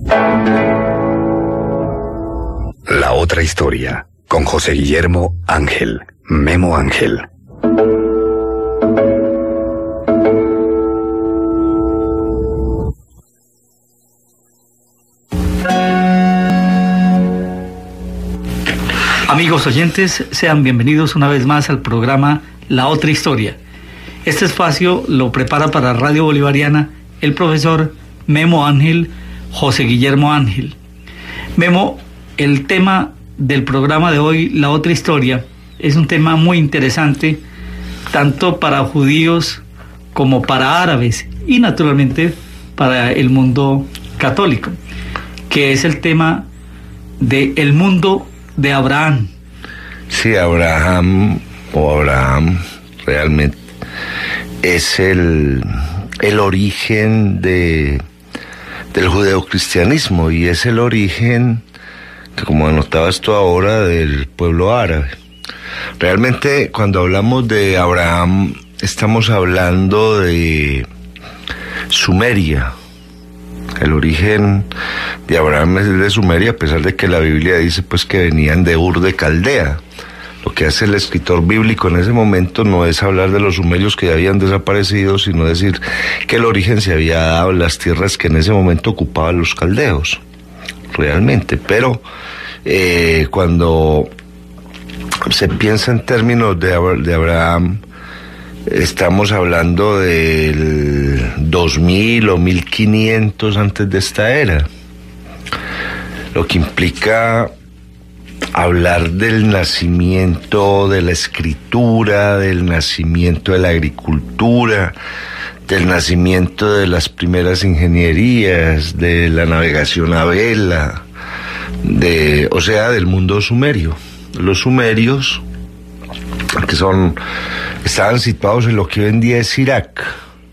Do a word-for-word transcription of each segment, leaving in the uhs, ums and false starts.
La otra historia, con José Guillermo Ángel, Memo Ángel. Amigos oyentes, sean bienvenidos una vez más al programa La Otra Historia. Este espacio lo prepara para Radio Bolivariana el profesor Memo Ángel, José Guillermo Ángel. Memo, el tema del programa de hoy, La Otra Historia, es un tema muy interesante, tanto para judíos como para árabes y naturalmente para el mundo católico, que es el tema del mundo de Abraham. Sí, Abraham o Abraham realmente es el, el origen de, del judeocristianismo y es el origen, que como anotabas tú ahora, del pueblo árabe. Realmente cuando hablamos de Abraham estamos hablando de Sumeria. El origen de Abraham es de Sumeria, a pesar de que la Biblia dice pues que venían de Ur de Caldea. Lo que hace el escritor bíblico en ese momento no es hablar de los sumerios que ya habían desaparecido, sino decir que el origen se había dado en las tierras que en ese momento ocupaban los caldeos, realmente. Pero eh, cuando se piensa en términos de, de Abraham, estamos hablando del dos mil o mil quinientos antes de esta era, lo que implica hablar del nacimiento de la escritura, del nacimiento de la agricultura, del nacimiento de las primeras ingenierías, de la navegación a vela, de, o sea, del mundo sumerio. Los sumerios, que son, estaban situados en lo que hoy en día es Irak,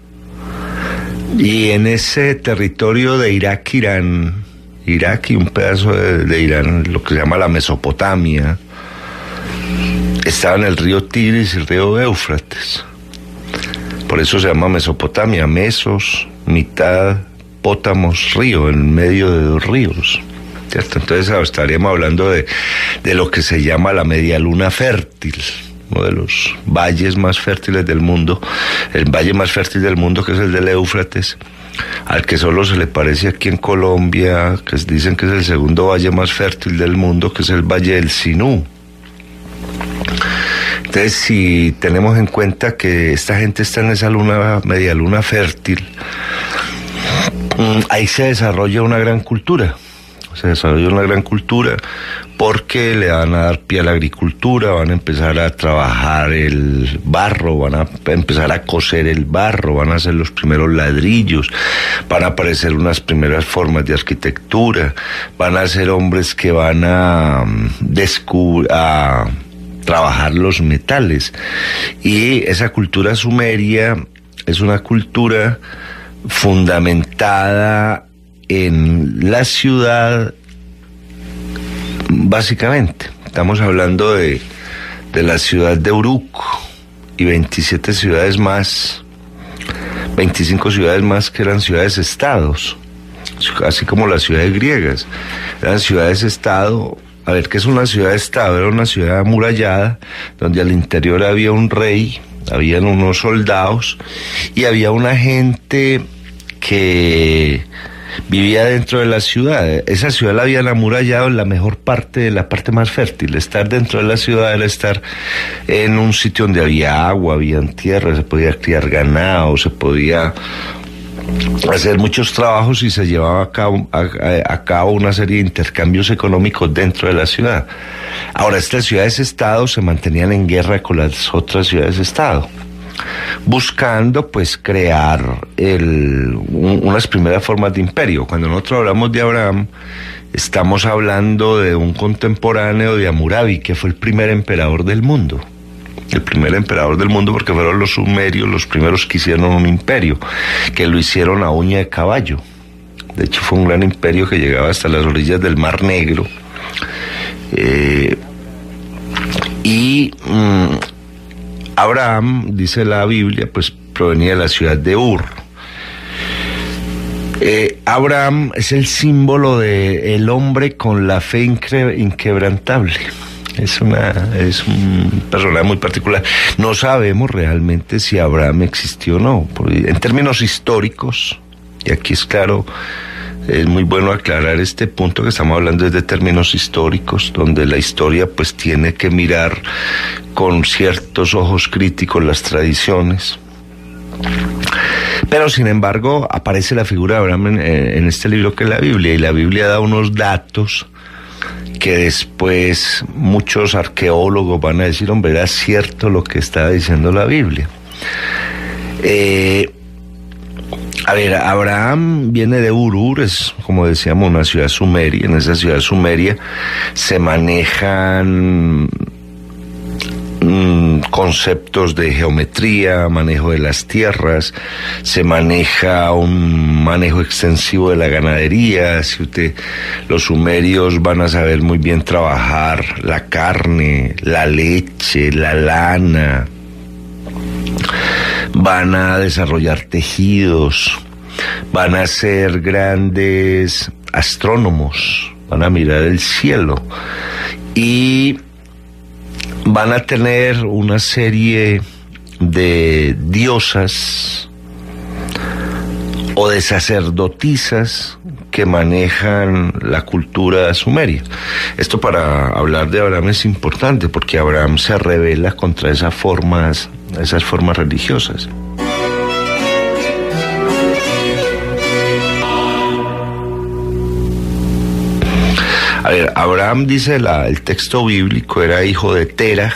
y en ese territorio de Irak, Irán, Irak y un pedazo de, de Irán, lo que se llama la Mesopotamia, estaban el río Tigris y el río Éufrates. Por eso se llama Mesopotamia, mesos, mitad, pótamos, río, en medio de dos ríos, ¿cierto? Entonces estaríamos hablando de, de lo que se llama la media luna fértil, uno de los valles más fértiles del mundo, el valle más fértil del mundo, que es el del Éufrates, al que solo se le parece aquí en Colombia, que dicen que es el segundo valle más fértil del mundo, que es el Valle del Sinú. Entonces, si tenemos en cuenta que esta gente está en esa luna, media luna fértil, ahí se desarrolla una gran cultura. Se desarrolla una gran cultura porque le van a dar pie a la agricultura, van a empezar a trabajar el barro, van a empezar a coser el barro, van a hacer los primeros ladrillos, van a aparecer unas primeras formas de arquitectura, van a ser hombres que van a descubrir, a trabajar los metales. Y esa cultura sumeria es una cultura fundamentada en la ciudad, básicamente. Estamos hablando de, de la ciudad de Uruk y veintisiete ciudades más, veinticinco ciudades más que eran ciudades-estados, así como las ciudades griegas. Eran ciudades-estado. A ver, ¿qué es una ciudad-estado? Era una ciudad amurallada, donde al interior había un rey, habían unos soldados, y había una gente que vivía dentro de la ciudad. Esa ciudad la habían amurallado en la mejor parte, de la parte más fértil. Estar dentro de la ciudad era estar en un sitio donde había agua, había tierra, se podía criar ganado, se podía hacer muchos trabajos y se llevaba a cabo, a, a cabo una serie de intercambios económicos dentro de la ciudad. Ahora, estas ciudades-estado se mantenían en guerra con las otras ciudades-estado, buscando pues crear el, un, unas primeras formas de imperio. Cuando nosotros hablamos de Abraham, estamos hablando de un contemporáneo de Hammurabi, que fue el primer emperador del mundo. El primer emperador del mundo, porque fueron los sumerios los primeros que hicieron un imperio, que lo hicieron a uña de caballo. De hecho, fue un gran imperio que llegaba hasta las orillas del Mar Negro. Eh, y mmm, Abraham, dice la Biblia, pues provenía de la ciudad de Ur. Eh, Abraham es el símbolo de el hombre con la fe incre- inquebrantable. Es una es un personaje muy particular. No sabemos realmente si Abraham existió o no. En términos históricos, y aquí es claro, es muy bueno aclarar este punto que estamos hablando de términos históricos, donde la historia pues tiene que mirar con ciertos ojos críticos las tradiciones. Pero sin embargo aparece la figura de Abraham en, en este libro que es la Biblia, y la Biblia da unos datos que después muchos arqueólogos van a decir, hombre, era cierto lo que estaba diciendo la Biblia. Eh, a ver, Abraham viene de Ur, es como decíamos una ciudad sumeria. En esa ciudad sumeria se manejan mm, conceptos de geometría, manejo de las tierras, se maneja un manejo extensivo de la ganadería. Si usted, los sumerios van a saber muy bien trabajar la carne, la leche, la lana, van a desarrollar tejidos, van a ser grandes astrónomos, van a mirar el cielo y van a tener una serie de diosas o de sacerdotisas que manejan la cultura sumeria. Esto, para hablar de Abraham, es importante porque Abraham se rebela contra esas formas, esas formas religiosas. A ver, Abraham, dice la, el texto bíblico, era hijo de Teraj,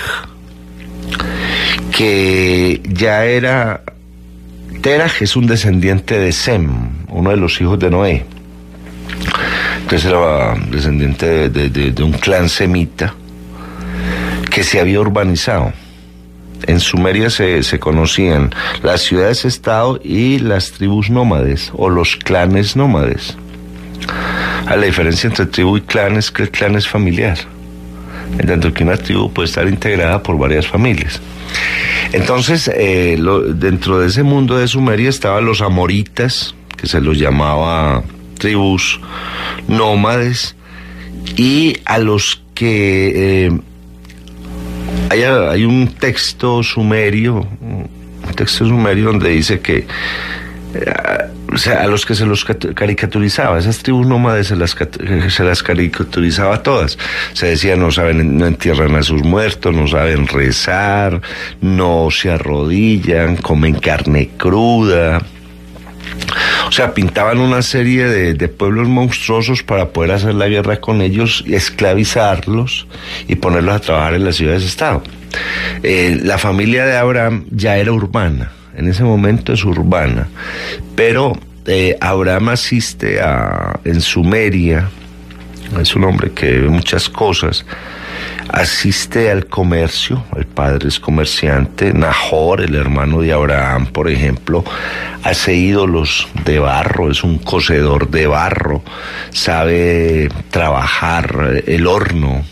que ya era... Teraj es un descendiente de Sem, uno de los hijos de Noé. Entonces era descendiente de, de, de, de un clan semita que se había urbanizado. En Sumeria se, se conocían las ciudades-estado y las tribus nómades, o los clanes nómades. A la diferencia entre tribu y clan es que el clan es familiar, en tanto que una tribu puede estar integrada por varias familias. Entonces, eh, lo, dentro de ese mundo de Sumeria estaban los amoritas, que se los llamaba tribus nómades, y a los que... Eh, hay, hay un texto sumerio, un texto sumerio donde dice que... Eh, o sea, a los que se los caricaturizaba, esas tribus nómades se las, se las caricaturizaba a todas. Se decía, no saben, no entierran a sus muertos, no saben rezar, no se arrodillan, comen carne cruda. O sea, pintaban una serie de, de pueblos monstruosos para poder hacer la guerra con ellos, esclavizarlos y ponerlos a trabajar en las ciudades-estado. Eh, la familia de Abraham ya era urbana. En ese momento es urbana, pero eh, Abraham asiste a, en Sumeria, es un hombre que ve muchas cosas, asiste al comercio, el padre es comerciante. Nahor, el hermano de Abraham, por ejemplo, hace ídolos de barro, es un cocedor de barro, sabe trabajar el horno.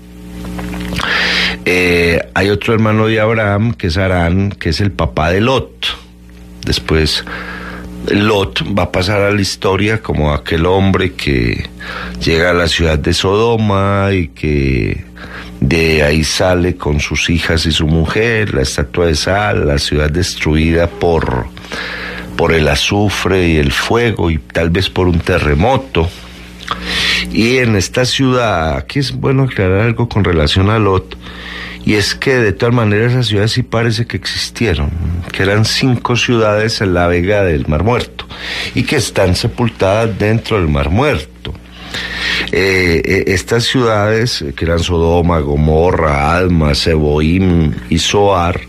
Eh, hay otro hermano de Abraham, que es Harán, que es el papá de Lot. Después Lot va a pasar a la historia como aquel hombre que llega a la ciudad de Sodoma y que de ahí sale con sus hijas y su mujer, la estatua de sal, la ciudad destruida por, por el azufre y el fuego y tal vez por un terremoto. Y en esta ciudad, aquí es bueno aclarar algo con relación a Lot, y es que de todas maneras esas ciudades sí parece que existieron, que eran cinco ciudades en la vega del Mar Muerto y que están sepultadas dentro del Mar Muerto. Eh, estas ciudades, que eran Sodoma, Gomorra, Adma, Seboim y Zoar,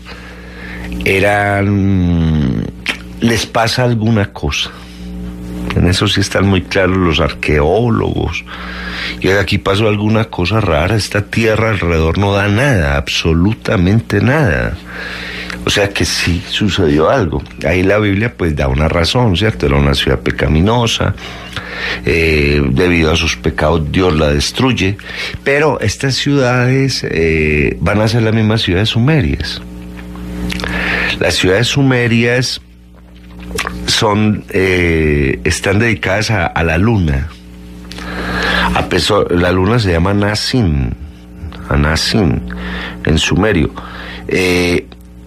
eran... les pasa alguna cosa. En eso sí están muy claros los arqueólogos. Y aquí pasó alguna cosa rara. Esta tierra alrededor no da nada, absolutamente nada. O sea que sí sucedió algo. Ahí la Biblia pues da una razón, ¿cierto? Era una ciudad pecaminosa. Eh, debido a sus pecados Dios la destruye. Pero estas ciudades eh, van a ser las mismas ciudades sumerias. Las ciudades sumerias son eh, están dedicadas a, a la luna. A pesar, la luna se llama Nasin, Nasin en sumerio. Eh,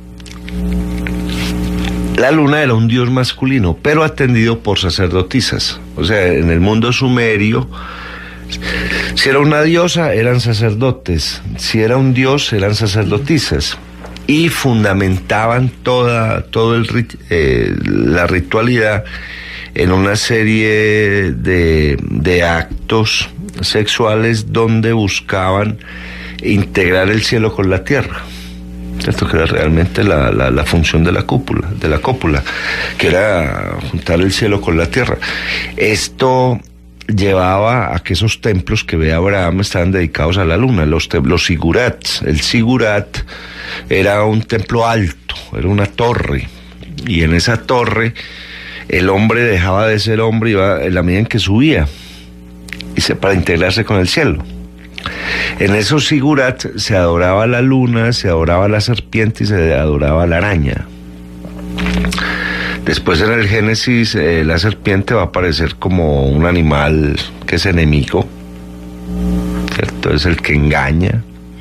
la luna era un dios masculino, pero atendido por sacerdotisas. O sea, en el mundo sumerio, si era una diosa, eran sacerdotes. Si era un dios, eran sacerdotisas. Y fundamentaban toda todo el, eh, la ritualidad en una serie de, de actos sexuales donde buscaban integrar el cielo con la tierra. Esto que era realmente la, la, la función de la cúpula, de la cópula, que era juntar el cielo con la tierra. Esto llevaba a que esos templos que ve Abraham estaban dedicados a la luna, los, los sigurats. El sigurat era un templo alto, era una torre, y en esa torre el hombre dejaba de ser hombre iba en la medida en que subía y se, para integrarse con el cielo. En esos sigurat se adoraba la luna, se adoraba la serpiente y se adoraba la araña. Después en el Génesis eh, la serpiente va a aparecer como un animal que es enemigo, ¿cierto? Es el que engaña.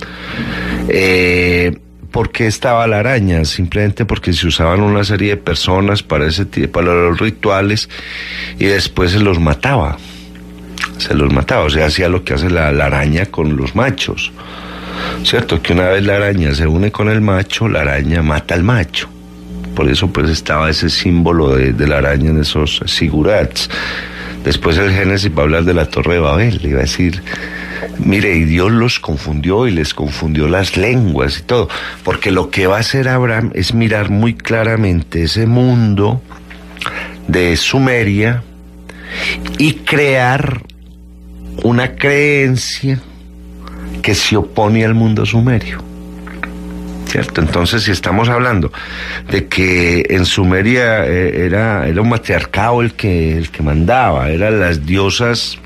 Eh, ¿Por qué estaba la araña? Simplemente porque se usaban una serie de personas para ese para los rituales y después se los mataba. Se los mataba, o sea, hacía lo que hace la, la araña con los machos, ¿cierto? Que una vez la araña se une con el macho, la araña mata al macho. Por eso pues estaba ese símbolo de, de la araña en esos sigurats. Después el Génesis va a hablar de la Torre de Babel, le iba a decir, mire, y Dios los confundió y les confundió las lenguas y todo, porque lo que va a hacer Abraham es mirar muy claramente ese mundo de Sumeria y crear una creencia que se opone al mundo sumerio, ¿cierto? Entonces, si estamos hablando de que en Sumeria eh, era, era un matriarcado el que, el que mandaba, eran las diosas,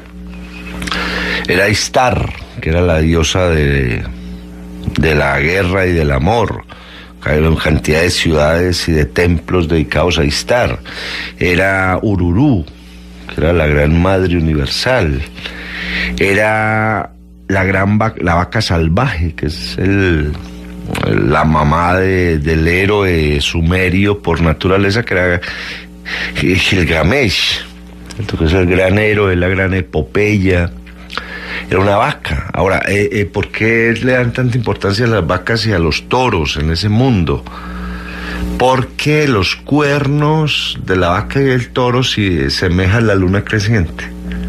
era Ishtar, que era la diosa de, de la guerra y del amor, había una cantidad de ciudades y de templos dedicados a Ishtar, era Ururú, que era la gran madre universal, era la gran vaca, la vaca salvaje, que es el, la mamá de, del héroe sumerio por naturaleza, que era Gilgamesh, que es el gran héroe, la gran epopeya, era una vaca. Ahora, eh, eh, ¿por qué le dan tanta importancia a las vacas y a los toros en ese mundo? Porque los cuernos de la vaca y del toro se semejan a la luna creciente.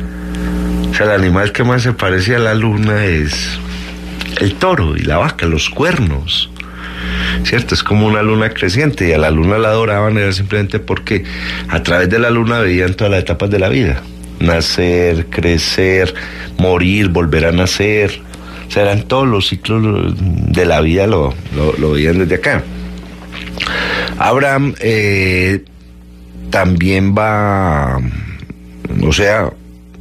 O sea, el animal que más se parece a la luna es el toro y la vaca, los cuernos, ¿cierto? Es como una luna creciente, y a la luna la adoraban era simplemente porque a través de la luna veían todas las etapas de la vida: nacer, crecer, morir, volver a nacer. O sea, eran todos los ciclos de la vida, lo, lo, lo veían desde acá. Abraham eh, también va, o sea,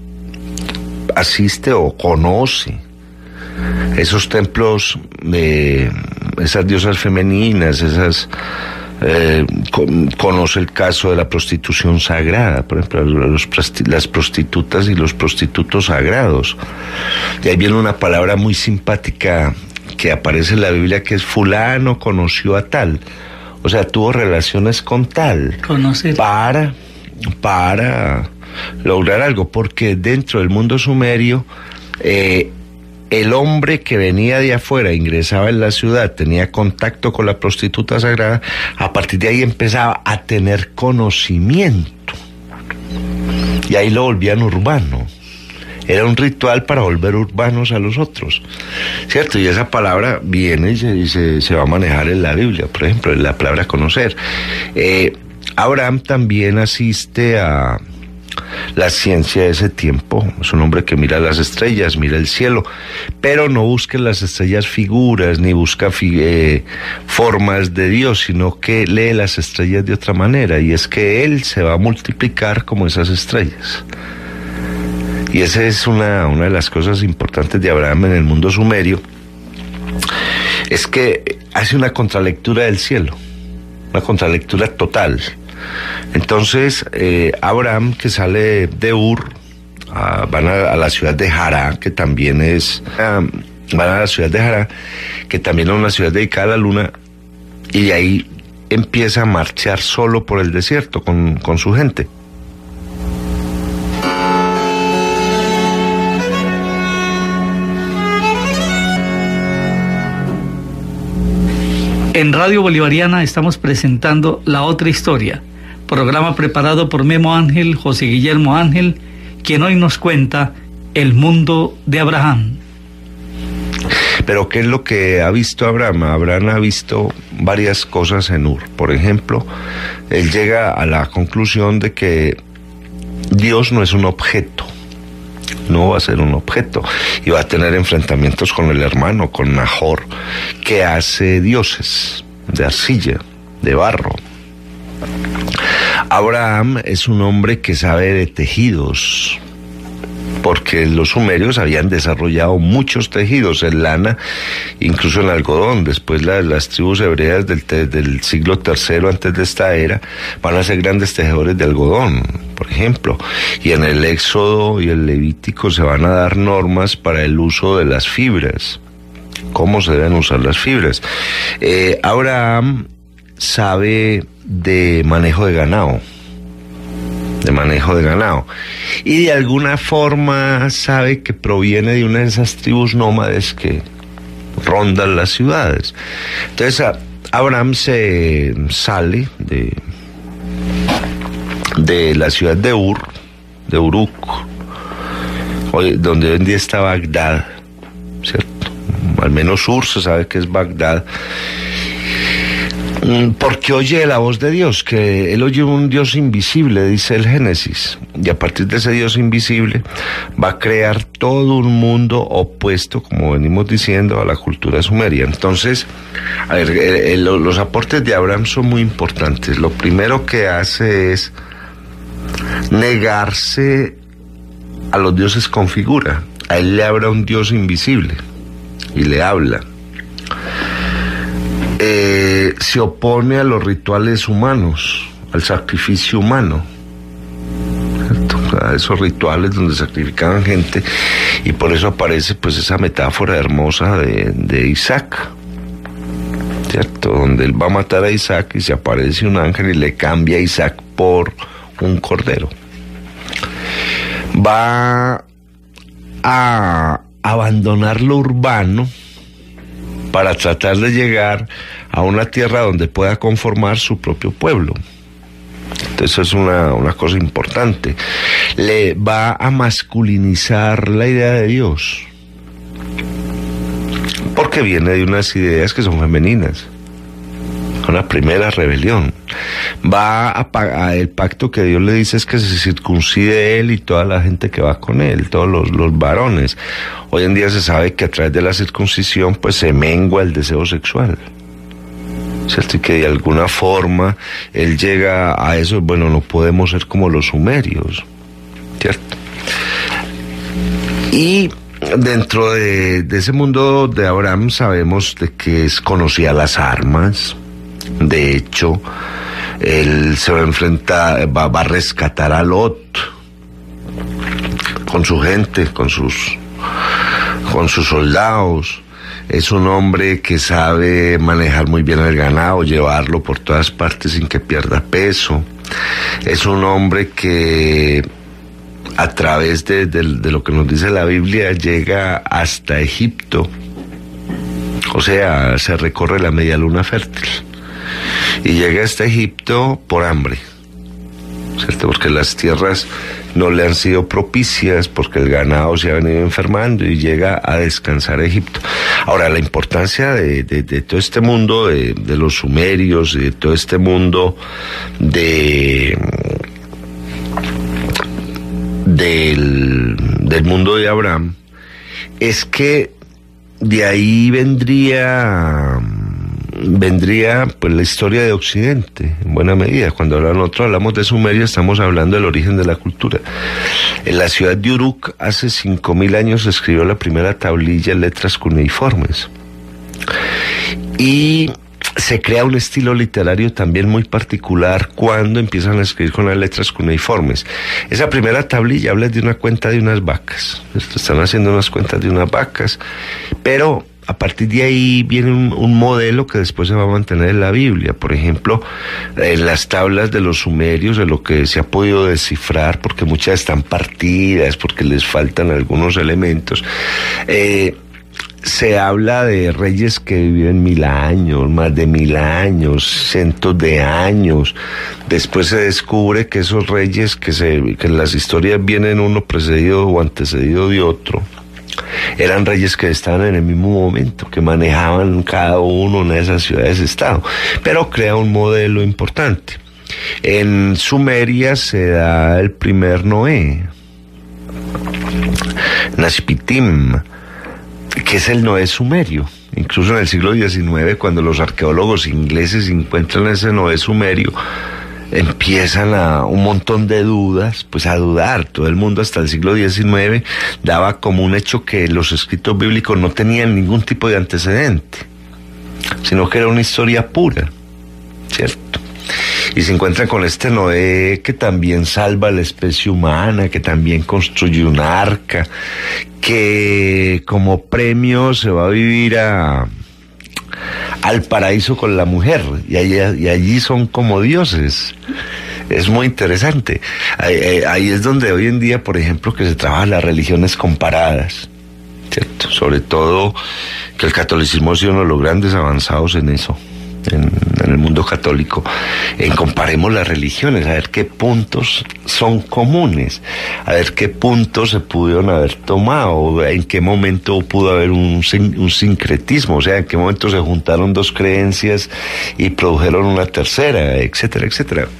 asiste o conoce esos templos de esas diosas femeninas, esas eh, con, conoce el caso de la prostitución sagrada, por ejemplo, los, las prostitutas y los prostitutos sagrados. Y ahí viene una palabra muy simpática que aparece en la Biblia, que es fulano conoció a tal. O sea, tuvo relaciones con tal. Conocer. Para, para lograr algo, porque dentro del mundo sumerio, eh, el hombre que venía de afuera, ingresaba en la ciudad, tenía contacto con la prostituta sagrada, a partir de ahí empezaba a tener conocimiento. Y ahí lo volvían urbano. Era un ritual para volver urbanos a los otros, ¿cierto? Y esa palabra viene y se, y se, se va a manejar en la Biblia, por ejemplo, en la palabra conocer. Eh, Abraham también asiste a la ciencia de ese tiempo. Es un hombre que mira las estrellas, mira el cielo, pero no busca en las estrellas figuras, ni busca fi- eh, formas de Dios, sino que lee las estrellas de otra manera, y es que Él se va a multiplicar como esas estrellas. Y esa es una, una de las cosas importantes de Abraham en el mundo sumerio, es que hace una contralectura del cielo, una contralectura total. Entonces, eh, Abraham, que sale de Ur, a, van a, a la ciudad de Hará, que también es... Um, van a la ciudad de Hará, que también es una ciudad dedicada a la luna, y de ahí empieza a marchar solo por el desierto con, con su gente. En Radio Bolivariana estamos presentando La Otra Historia, programa preparado por Memo Ángel, José Guillermo Ángel, quien hoy nos cuenta el mundo de Abraham. Pero ¿qué es lo que ha visto Abraham? Abraham ha visto varias cosas en Ur. Por ejemplo, él llega a la conclusión de que Dios no es un objeto, no va a ser un objeto, y va a tener enfrentamientos con el hermano, con Nahor, que hace dioses de arcilla, de barro. Abraham es un hombre que sabe de tejidos, porque los sumerios habían desarrollado muchos tejidos en lana, incluso en algodón. Después la, las tribus hebreas del, del siglo tercero antes de esta era van a ser grandes tejedores de algodón, por ejemplo. Y en el Éxodo y el Levítico se van a dar normas para el uso de las fibras, cómo se deben usar las fibras. Eh, Abraham sabe de manejo de ganado, de manejo de ganado, y de alguna forma sabe que proviene de una de esas tribus nómades que rondan las ciudades. Entonces Abraham se sale de, de la ciudad de Ur, de Uruk, donde hoy en día está Bagdad, ¿cierto? Al menos Ur se sabe que es Bagdad, porque oye la voz de Dios, que él oye un Dios invisible, dice el Génesis, y a partir de ese Dios invisible va a crear todo un mundo opuesto, como venimos diciendo, a la cultura sumeria. Entonces, a ver, eh, eh, los aportes de Abraham son muy importantes. Lo primero que hace es negarse a los dioses con figura. A él le habla un Dios invisible y le habla. Eh, se opone a los rituales humanos, al sacrificio humano, ¿cierto? A esos rituales donde sacrificaban gente, y por eso aparece pues esa metáfora hermosa de, de Isaac, ¿cierto? Donde él va a matar a Isaac y se aparece un ángel y le cambia a Isaac por un cordero. Va a abandonar lo urbano para tratar de llegar a una tierra donde pueda conformar su propio pueblo. Entonces eso es una, una cosa importante. Le va a masculinizar la idea de Dios, porque viene de unas ideas que son femeninas. Una primera rebelión. Va a, a el pacto que Dios le dice es que se circuncide él y toda la gente que va con él, todos los, los varones. Hoy en día se sabe que a través de la circuncisión pues se mengua el deseo sexual, ¿cierto? Y que de alguna forma él llega a eso. Bueno, no podemos ser como los sumerios, ¿cierto? Y dentro de, de ese mundo de Abraham sabemos de que es, conocía las armas. De hecho, él se va a enfrentar, va, va a rescatar a Lot con su gente, con sus, con sus soldados. Es un hombre que sabe manejar muy bien el ganado, llevarlo por todas partes sin que pierda peso. Es un hombre que a través de, de, de lo que nos dice la Biblia llega hasta Egipto. O sea, se recorre la media luna fértil. Y llega hasta Egipto por hambre, ¿cierto? Porque las tierras no le han sido propicias, porque el ganado se ha venido enfermando, y llega a descansar a Egipto. Ahora, la importancia de, de, de todo este mundo, de, de los sumerios, y de todo este mundo de, del, del mundo de Abraham, es que de ahí vendría... vendría pues la historia de Occidente, en buena medida. Cuando nosotros hablamos de Sumeria, estamos hablando del origen de la cultura. En la ciudad de Uruk, hace cinco mil años, se escribió la primera tablilla en letras cuneiformes. Y se crea un estilo literario también muy particular cuando empiezan a escribir con las letras cuneiformes. Esa primera tablilla habla de una cuenta de unas vacas. Están haciendo unas cuentas de unas vacas, pero a partir de ahí viene un, un modelo que después se va a mantener en la Biblia. Por ejemplo, en las tablas de los sumerios, de lo que se ha podido descifrar, porque muchas están partidas, porque les faltan algunos elementos, eh, se habla de reyes que viven mil años, más de mil años, cientos de años. Después se descubre que esos reyes, que, se, que en las historias vienen uno precedido o antecedido de otro, eran reyes que estaban en el mismo momento, que manejaban cada uno de esas ciudades-estado, pero crea un modelo importante. En Sumeria se da el primer Noé, Nashpitim, que es el Noé sumerio. Incluso en el siglo diecinueve, cuando los arqueólogos ingleses encuentran ese Noé sumerio, empiezan a un montón de dudas, pues a dudar. Todo el mundo hasta el siglo diecinueve daba como un hecho que los escritos bíblicos no tenían ningún tipo de antecedente, sino que era una historia pura, ¿cierto? Y se encuentran con este Noé que también salva a la especie humana, que también construye un arca, que como premio se va a vivir a, al paraíso con la mujer, y allí, y allí son como dioses. Es muy interesante. Ahí, ahí es donde hoy en día, por ejemplo, que se trabajan las religiones comparadas, ¿cierto? Sobre todo que el catolicismo ha sido uno de los grandes avanzados en eso. En, en el mundo católico, en comparemos las religiones, a ver qué puntos son comunes, a ver qué puntos se pudieron haber tomado, en qué momento pudo haber un, un sincretismo, o sea, en qué momento se juntaron dos creencias y produjeron una tercera, etcétera, etcétera.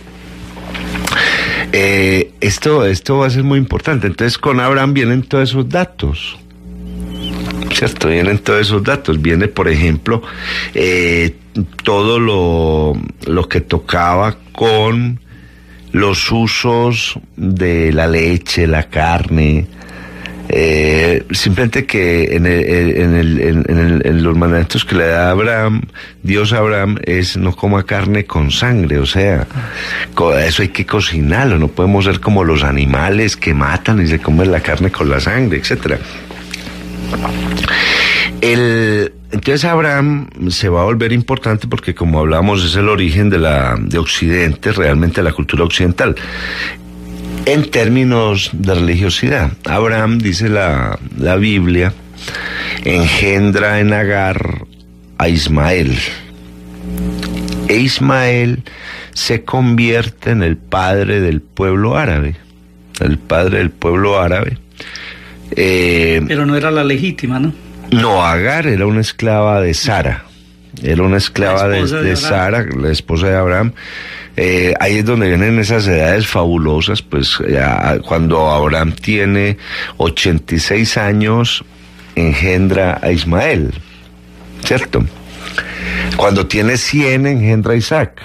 Eh, esto, esto va a ser muy importante. Entonces con Abraham vienen todos esos datos, ¿cierto? Vienen todos esos datos. Viene, por ejemplo, eh, todo lo, lo que tocaba con los usos de la leche, la carne, eh, simplemente que en, el, en, el, en, el, en los mandamientos que le da Abraham, Dios a Abraham, es no coma carne con sangre, o sea, eso hay que cocinarlo, no podemos ser como los animales que matan y se comen la carne con la sangre, etcétera. El, entonces Abraham se va a volver importante porque, como hablamos, es el origen de la de Occidente, realmente la cultura occidental. En términos de religiosidad, Abraham, dice la, la Biblia, engendra en Agar a Ismael. E Ismael se convierte en el padre del pueblo árabe, el padre del pueblo árabe. Eh, Pero no era la legítima, ¿no? No, Agar era una esclava de Sara, era una esclava de, de, de Sara, la esposa de Abraham. Eh, ahí es donde vienen esas edades fabulosas, pues ya, cuando Abraham tiene ochenta y seis años, engendra a Ismael, ¿cierto? Cuando tiene cien, engendra a Isaac.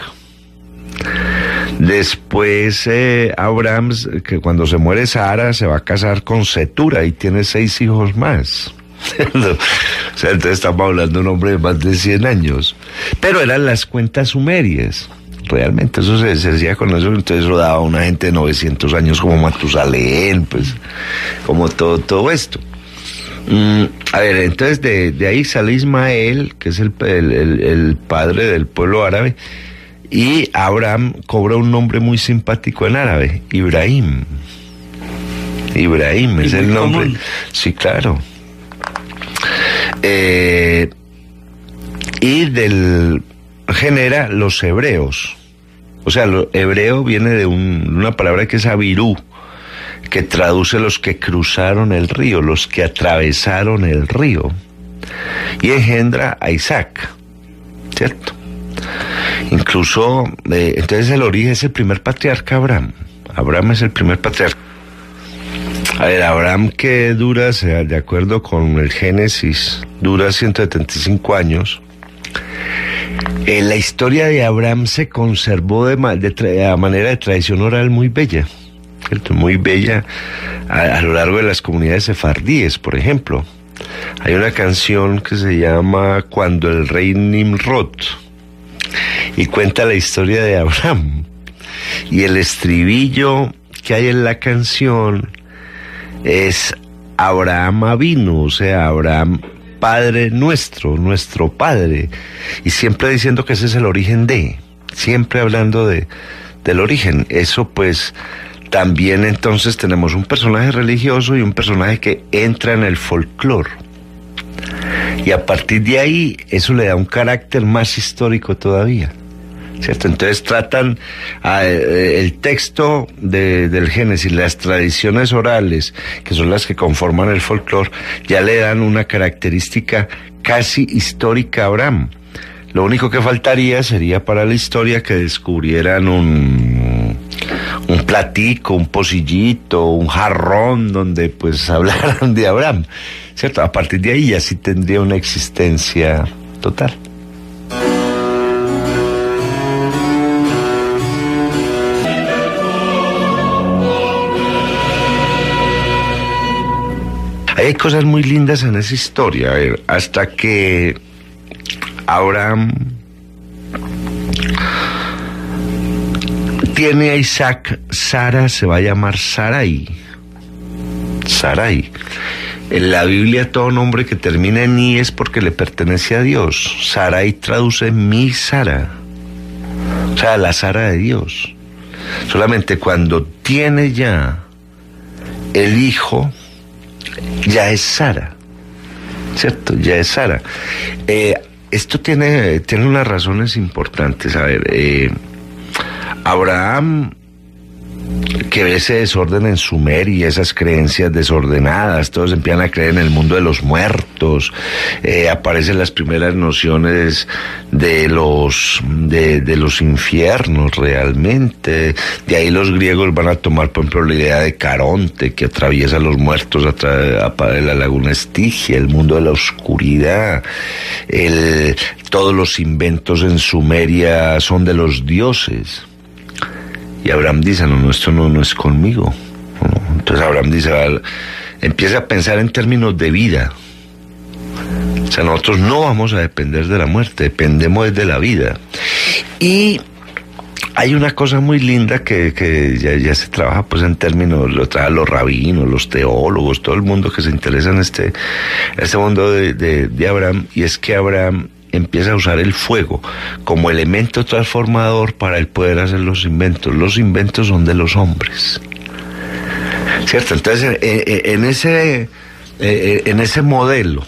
Después eh, Abraham, que cuando se muere Sara, se va a casar con Setura y tiene seis hijos más. O sea, entonces estamos hablando de un hombre de más de cien años. Pero eran las cuentas sumerias. Realmente eso se, se hacía con eso, entonces eso daba a una gente de novecientos años como Matusalén, pues, como todo, todo esto. Mm, a ver, entonces de, de ahí sale Ismael, que es el, el, el, el padre del pueblo árabe, y Abraham cobra un nombre muy simpático en árabe, Ibrahim. Ibrahim es el nombre. Común. Sí, claro. Eh, y del genera los hebreos. O sea, lo hebreo viene de un, una palabra que es abirú, que traduce los que cruzaron el río, los que atravesaron el río. Y engendra a Isaac, ¿cierto? Incluso, eh, entonces el origen es el primer patriarca Abraham. Abraham es el primer patriarca. A ver, Abraham, que dura, de acuerdo con el Génesis, dura ciento setenta y cinco años. Eh, la historia de Abraham se conservó de, de, de manera de tradición oral muy bella, ¿cierto? Muy bella a, a lo largo de las comunidades sefardíes, por ejemplo. Hay una canción que se llama Cuando el rey Nimrod y cuenta la historia de Abraham. Y el estribillo que hay en la canción es Abraham Avinu, o sea, Abraham Padre nuestro, nuestro Padre, y siempre diciendo que ese es el origen de, siempre hablando de, del origen. Eso pues también entonces tenemos un personaje religioso y un personaje que entra en el folclore. Y a partir de ahí, eso le da un carácter más histórico todavía, ¿cierto? Entonces tratan uh, el texto de, del Génesis, las tradiciones orales, que son las que conforman el folclore, ya le dan una característica casi histórica a Abraham. Lo único que faltaría sería para la historia que descubrieran un, un platico, un pocillito, un jarrón donde pues hablaran de Abraham, ¿cierto? A partir de ahí ya sí tendría una existencia total. Hay cosas muy lindas en esa historia, a ver, hasta que Abraham tiene a Isaac, Sara se va a llamar Sarai. Sarai. En la Biblia todo nombre que termina en i es porque le pertenece a Dios. Sarai traduce mi Sara, o sea, la Sara de Dios. Solamente cuando tiene ya el hijo, ya es Sara, ¿cierto? Ya es Sara. Eh, esto tiene, tiene unas razones importantes. A ver, eh, Abraham, que ve ese desorden en Sumer y esas creencias desordenadas, todos empiezan a creer en el mundo de los muertos, eh, aparecen las primeras nociones de los de, de los infiernos realmente. De ahí los griegos van a tomar, por ejemplo, la idea de Caronte, que atraviesa los muertos a través de la laguna Estigia, el mundo de la oscuridad. El, todos los inventos en Sumeria son de los dioses. Y Abraham dice, no, no, esto no, no es conmigo. No. Entonces Abraham dice, empieza a pensar en términos de vida. O sea, nosotros no vamos a depender de la muerte, dependemos de la vida. Y hay una cosa muy linda que, que ya, ya se trabaja pues en términos, lo traen los rabinos, los teólogos, todo el mundo que se interesa en este, este mundo de, de, de Abraham, y es que Abraham empieza a usar el fuego como elemento transformador para el poder hacer los inventos. Los inventos son de los hombres, ¿cierto? Entonces, en ese, en ese modelo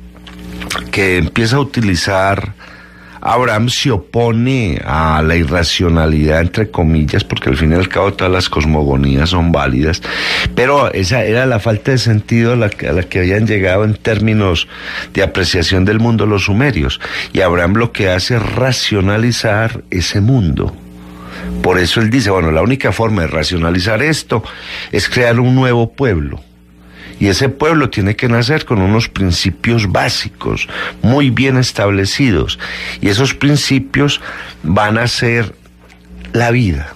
que empieza a utilizar Abraham, se opone a la irracionalidad, entre comillas, porque al fin y al cabo todas las cosmogonías son válidas, pero esa era la falta de sentido a la que, a la que habían llegado en términos de apreciación del mundo los sumerios, y Abraham lo que hace es racionalizar ese mundo. Por eso él dice, bueno, la única forma de racionalizar esto es crear un nuevo pueblo. Y ese pueblo tiene que nacer con unos principios básicos, muy bien establecidos. Y esos principios van a ser la vida.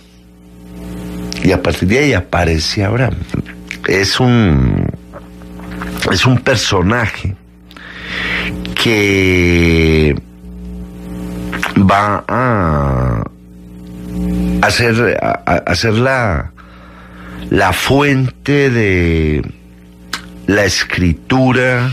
Y a partir de ahí aparece Abraham. Es un, es un personaje que va a hacer, a, a hacer la, la fuente de la escritura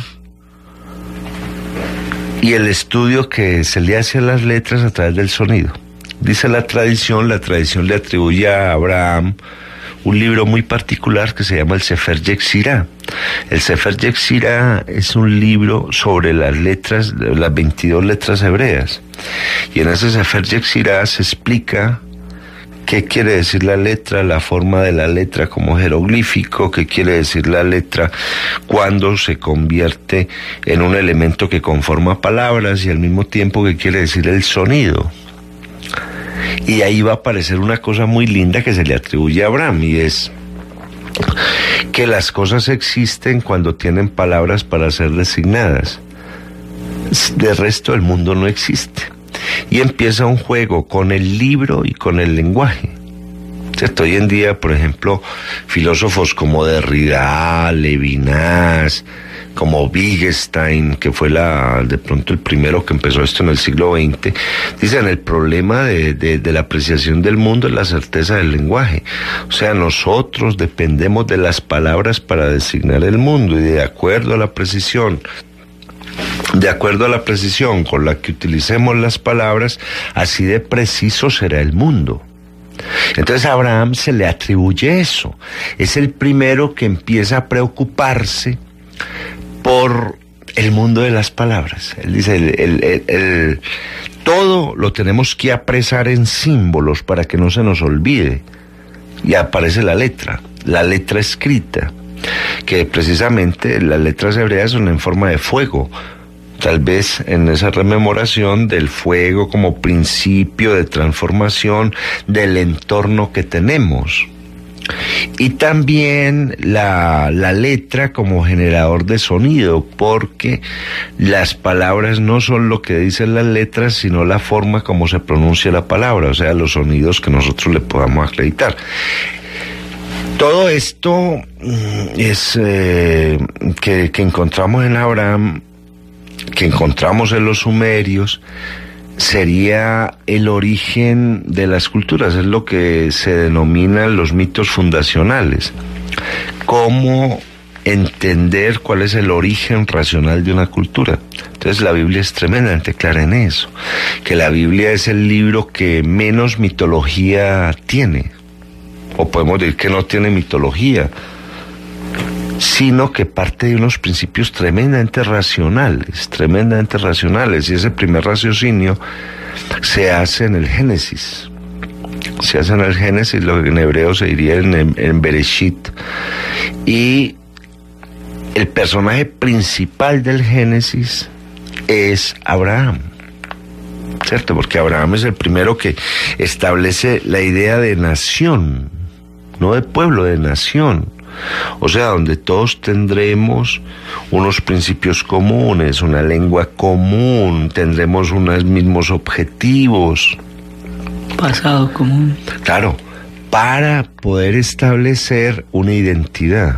y el estudio que se le hace a las letras a través del sonido. Dice la tradición, la tradición le atribuye a Abraham un libro muy particular que se llama el Sefer Yetzirah. El Sefer Yetzirah es un libro sobre las letras, las veintidós letras hebreas. Y en ese Sefer Yetzirah se explica qué quiere decir la letra, la forma de la letra como jeroglífico, qué quiere decir la letra cuando se convierte en un elemento que conforma palabras, y al mismo tiempo qué quiere decir el sonido. Y ahí va a aparecer una cosa muy linda que se le atribuye a Abraham, y es que las cosas existen cuando tienen palabras para ser designadas. De resto el mundo no existe. Y empieza un juego con el libro y con el lenguaje. ¿Cierto? Hoy en día, por ejemplo, filósofos como Derrida, Levinas, como Wittgenstein, que fue la de pronto el primero que empezó esto en el siglo veinte, dicen el problema de, de, de la apreciación del mundo es la certeza del lenguaje. O sea, nosotros dependemos de las palabras para designar el mundo, y de acuerdo a la precisión De acuerdo a la precisión con la que utilicemos las palabras, así de preciso será el mundo. Entonces a Abraham se le atribuye eso. Es el primero que empieza a preocuparse por el mundo de las palabras. Él dice, el, el, el, el, todo lo tenemos que apresar en símbolos para que no se nos olvide. Y aparece la letra, la letra escrita, que precisamente las letras hebreas son en forma de fuego. Tal vez en esa rememoración del fuego como principio de transformación del entorno que tenemos. Y también la, la letra como generador de sonido, porque las palabras no son lo que dicen las letras, sino la forma como se pronuncia la palabra, o sea, los sonidos que nosotros le podamos acreditar. Todo esto es eh, que, que encontramos en Abraham, que encontramos en los sumerios, sería el origen de las culturas, es lo que se denominan los mitos fundacionales. Cómo entender cuál es el origen racional de una cultura. Entonces la Biblia es tremendamente clara en eso, que la Biblia es el libro que menos mitología tiene, o podemos decir que no tiene mitología, sino que parte de unos principios tremendamente racionales, tremendamente racionales, y ese primer raciocinio se hace en el Génesis, se hace en el Génesis, lo que en hebreo se diría en, en Bereshit, y el personaje principal del Génesis es Abraham, ¿cierto? Porque Abraham es el primero que establece la idea de nación, no de pueblo, de nación. O sea, donde todos tendremos unos principios comunes, una lengua común, tendremos unos mismos objetivos. Pasado común. Claro, para poder establecer una identidad.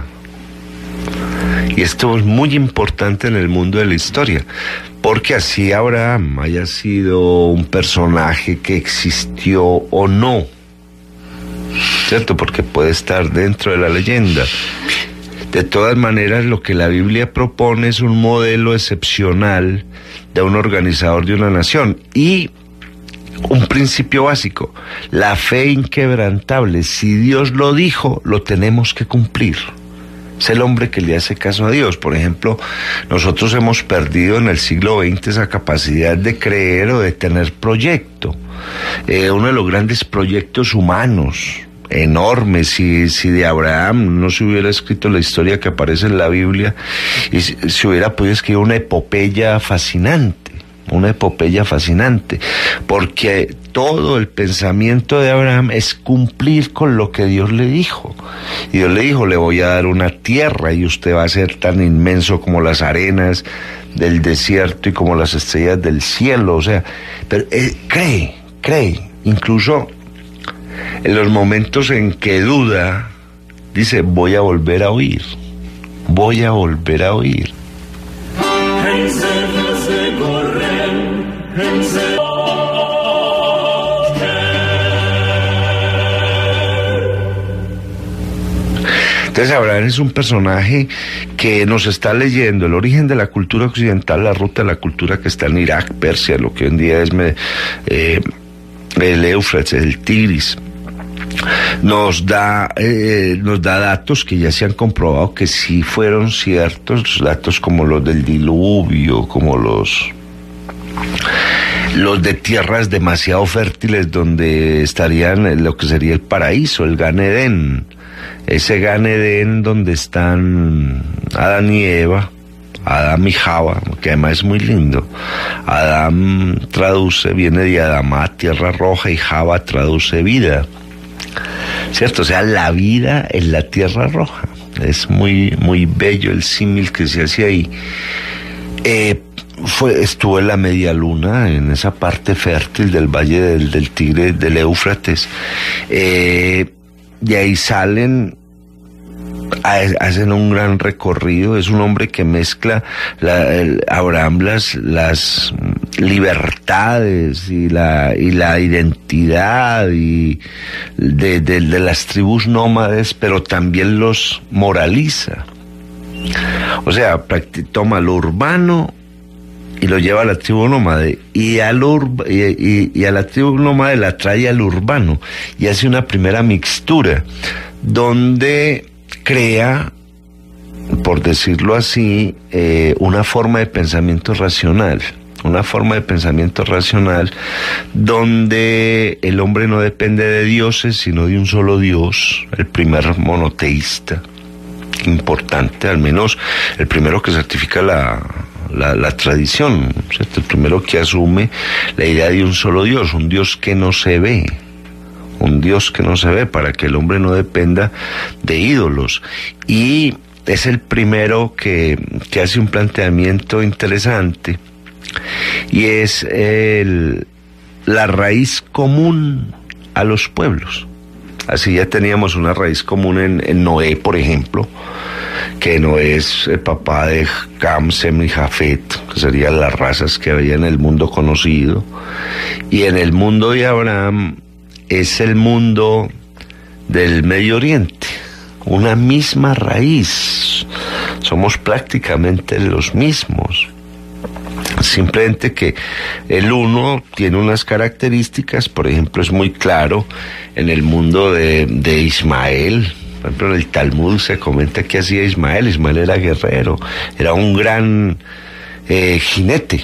Y esto es muy importante en el mundo de la historia, porque así Abraham haya sido un personaje que existió o no, ¿cierto? Porque puede estar dentro de la leyenda. De todas maneras, lo que la Biblia propone es un modelo excepcional de un organizador de una nación y un principio básico, la fe inquebrantable. Si Dios lo dijo, lo tenemos que cumplir. Es el hombre que le hace caso a Dios. Por ejemplo, nosotros hemos perdido en el siglo veinte esa capacidad de creer o de tener proyecto. Eh, uno de los grandes proyectos humanos enormes, si, si de Abraham no se hubiera escrito la historia que aparece en la Biblia, y si, si hubiera podido escribir una epopeya fascinante, una epopeya fascinante, porque todo el pensamiento de Abraham es cumplir con lo que Dios le dijo. Y Dios le dijo, le voy a dar una tierra y usted va a ser tan inmenso como las arenas del desierto y como las estrellas del cielo. O sea, pero eh, cree, cree, incluso en los momentos en que duda, dice, voy a volver a oír, voy a volver a oír. Entonces Abraham es un personaje que nos está leyendo el origen de la cultura occidental, la ruta de la cultura que está en Irak, Persia, lo que hoy en día es eh, el Éufrates, el Tigris. Nos da, eh, nos da datos que ya se han comprobado que sí fueron ciertos, datos como los del diluvio, como los... los de tierras demasiado fértiles donde estarían lo que sería el paraíso, el Gan Edén. Ese Gan Edén donde están Adán y Eva, Adán y Java, que además es muy lindo. Adán traduce, viene de Adamá, tierra roja, y Java traduce vida, ¿cierto? O sea, la vida en la tierra roja. Es muy, muy bello el símil que se hace ahí. Eh, Fue, estuvo en la media luna, en esa parte fértil del valle del, del Tigre, del Éufrates. Eh, de ahí salen, hacen un gran recorrido. Es un hombre que mezcla la, el, Abraham las, las libertades y la, y la identidad y de, de, de las tribus nómades, pero también los moraliza. O sea, toma lo urbano y lo lleva a la tribu nómade, y, al urba, y, y, y a la tribu nómade la trae al urbano, y hace una primera mixtura donde crea, por decirlo así, eh, una forma de pensamiento racional, una forma de pensamiento racional donde el hombre no depende de dioses, sino de un solo Dios, el primer monoteísta, importante, al menos el primero que certifica la, la, la tradición, ¿cierto? El primero que asume la idea de un solo Dios, un Dios que no se ve, un Dios que no se ve, para que el hombre no dependa de ídolos. Y es el primero que, que hace un planteamiento interesante, y es el, la raíz común a los pueblos. Así ya teníamos una raíz común en, en Noé, por ejemplo, que Noé es el papá de Cam, Sem y Jafet, que serían las razas que había en el mundo conocido. Y en el mundo de Abraham es el mundo del Medio Oriente, una misma raíz. Somos prácticamente los mismos. Simplemente que el uno tiene unas características. Por ejemplo, es muy claro en el mundo de, de Ismael. Por ejemplo, en el Talmud se comenta que hacía Ismael. Ismael era guerrero, era un gran eh, jinete.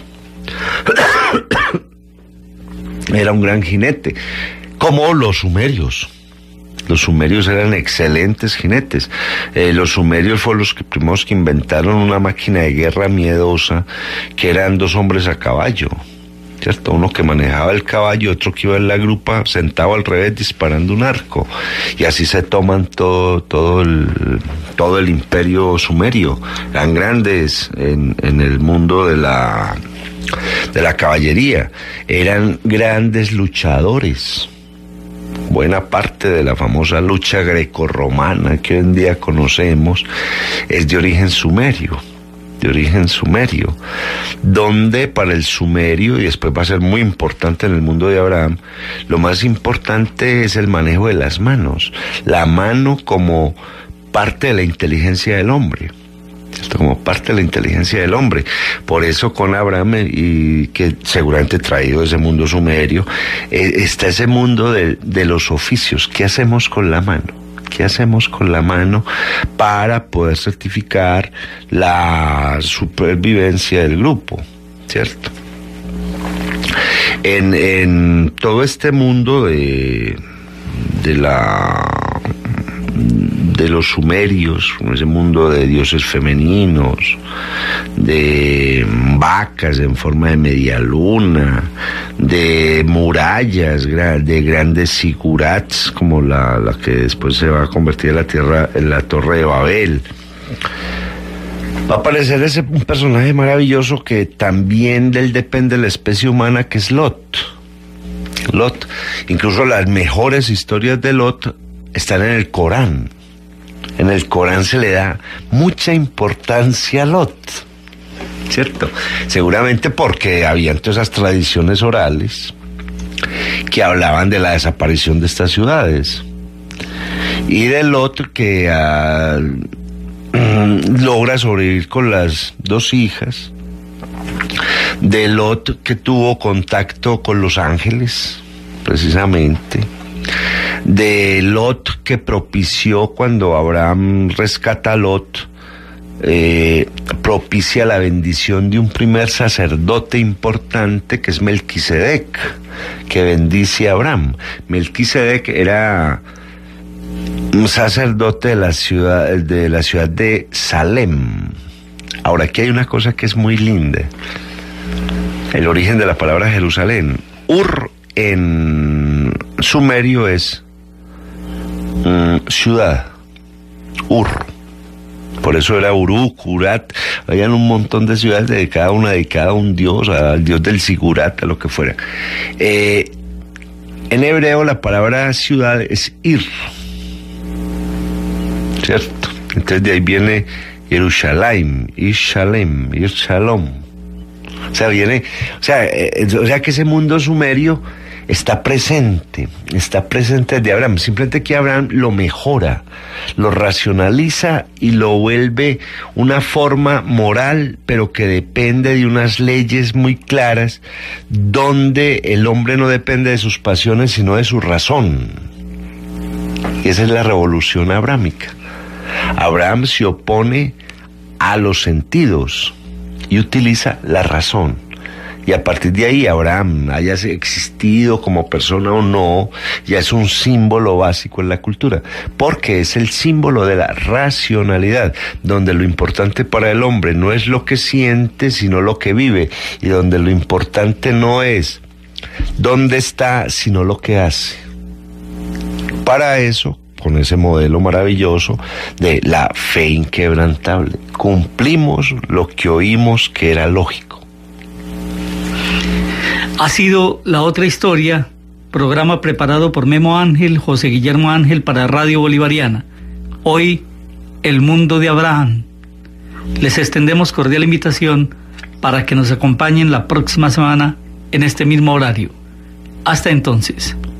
Era un gran jinete, como los sumerios. Los sumerios eran excelentes jinetes. Eh, los sumerios fueron los que primeros que inventaron una máquina de guerra miedosa, que eran dos hombres a caballo, ¿cierto? Uno que manejaba el caballo, otro que iba en la grupa sentado al revés disparando un arco. Y así se toman todo, todo el, todo el imperio sumerio. Eran grandes en, en el mundo de la, de la caballería. Eran grandes luchadores. Buena parte de la famosa lucha grecorromana que hoy en día conocemos es de origen sumerio, de origen sumerio, donde para el sumerio, y después va a ser muy importante en el mundo de Abraham, lo más importante es el manejo de las manos, la mano como parte de la inteligencia del hombre. Esto como parte de la inteligencia del hombre. Por eso con Abraham, y que seguramente traído de ese mundo sumerio, eh, está ese mundo de, de los oficios. ¿Qué hacemos con la mano? ¿Qué hacemos con la mano para poder certificar la supervivencia del grupo? ¿Cierto? En, en todo este mundo de, de la... de los sumerios, ese mundo de dioses femeninos, de vacas en forma de media luna, de murallas, de grandes sigurats, como la, la que después se va a convertir en la tierra, en la Torre de Babel. Va a aparecer ese un personaje maravilloso que también de él depende la especie humana, que es Lot. Lot, incluso las mejores historias de Lot están en el Corán. En el Corán se le da mucha importancia a Lot, ¿cierto? Seguramente porque habían todas esas tradiciones orales que hablaban de la desaparición de estas ciudades. Y de Lot, que uh, logra sobrevivir con las dos hijas. De Lot, que tuvo contacto con los ángeles, precisamente. De Lot, que propició cuando Abraham rescata a Lot, eh, propicia la bendición de un primer sacerdote importante, que es Melquisedec, que bendice a Abraham. Melquisedec era un sacerdote de la ciudad, de la ciudad de Salem. Ahora, aquí hay una cosa que es muy linda. El origen de la palabra Jerusalén. Ur en sumerio es mm, ciudad, Ur. Por eso era Uruk, Urat. Habían un montón de ciudades dedicadas, una dedicada a un dios, al dios del Sigurat, a lo que fuera. Eh, en hebreo la palabra ciudad es Ir. ¿cierto? Entonces de ahí viene Jerusalén, Ishalem, Ishalom. O sea, viene, o sea, eh, o sea que ese mundo sumerio está presente, está presente desde Abraham, simplemente que Abraham lo mejora, lo racionaliza y lo vuelve una forma moral, pero que depende de unas leyes muy claras, donde el hombre no depende de sus pasiones, sino de su razón. Y esa es la revolución abrámica. Abraham se opone a los sentidos y utiliza la razón. Y a partir de ahí, Abraham, haya existido como persona o no, ya es un símbolo básico en la cultura, porque es el símbolo de la racionalidad, donde lo importante para el hombre no es lo que siente, sino lo que vive, y donde lo importante no es dónde está, sino lo que hace. Para eso, con ese modelo maravilloso de la fe inquebrantable, cumplimos lo que oímos que era lógico. Ha sido La Otra Historia, programa preparado por Memo Ángel, José Guillermo Ángel para Radio Bolivariana. Hoy, el mundo de Abraham. Les extendemos cordial invitación para que nos acompañen la próxima semana en este mismo horario. Hasta entonces.